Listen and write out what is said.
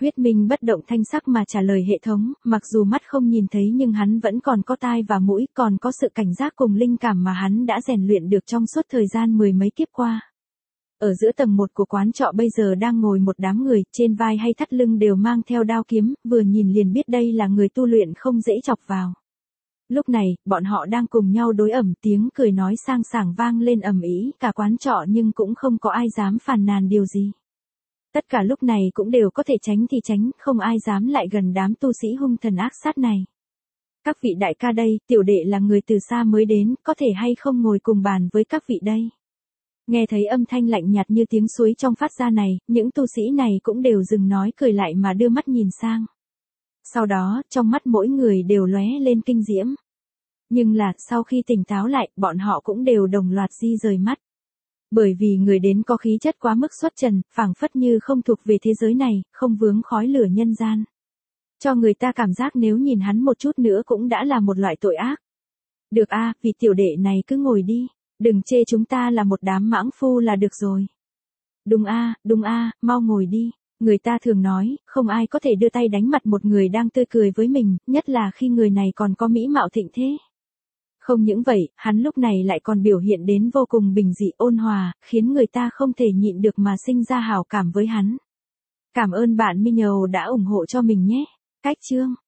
Huyết Minh bất động thanh sắc mà trả lời hệ thống, mặc dù mắt không nhìn thấy nhưng hắn vẫn còn có tai và mũi, còn có sự cảnh giác cùng linh cảm mà hắn đã rèn luyện được trong suốt thời gian mười mấy kiếp qua. Ở giữa tầng 1 của quán trọ bây giờ đang ngồi một đám người, trên vai hay thắt lưng đều mang theo đao kiếm, vừa nhìn liền biết đây là người tu luyện không dễ chọc vào. Lúc này, bọn họ đang cùng nhau đối ẩm, tiếng cười nói sang sảng vang lên ầm ĩ cả quán trọ nhưng cũng không có ai dám phàn nàn điều gì. Tất cả lúc này cũng đều có thể tránh thì tránh, không ai dám lại gần đám tu sĩ hung thần ác sát này. Các vị đại ca đây, tiểu đệ là người từ xa mới đến, có thể hay không ngồi cùng bàn với các vị đây. Nghe thấy âm thanh lạnh nhạt như tiếng suối trong phát ra này, những tu sĩ này cũng đều dừng nói cười lại mà đưa mắt nhìn sang. Sau đó, trong mắt mỗi người đều lóe lên kinh diễm. Nhưng là, sau khi tỉnh táo lại, bọn họ cũng đều đồng loạt di rời mắt. Bởi vì người đến có khí chất quá mức xuất trần, phảng phất như không thuộc về thế giới này, không vướng khói lửa nhân gian. Cho người ta cảm giác nếu nhìn hắn một chút nữa cũng đã là một loại tội ác. Được a, vị tiểu đệ này cứ ngồi đi, đừng chê chúng ta là một đám mãng phu là được rồi. Đúng a, mau ngồi đi. Người ta thường nói, không ai có thể đưa tay đánh mặt một người đang tươi cười với mình, nhất là khi người này còn có mỹ mạo thịnh thế. Không những vậy, hắn lúc này lại còn biểu hiện đến vô cùng bình dị ôn hòa, khiến người ta không thể nhịn được mà sinh ra hảo cảm với hắn. Cảm ơn bạn Minho đã ủng hộ cho mình nhé. Cách chương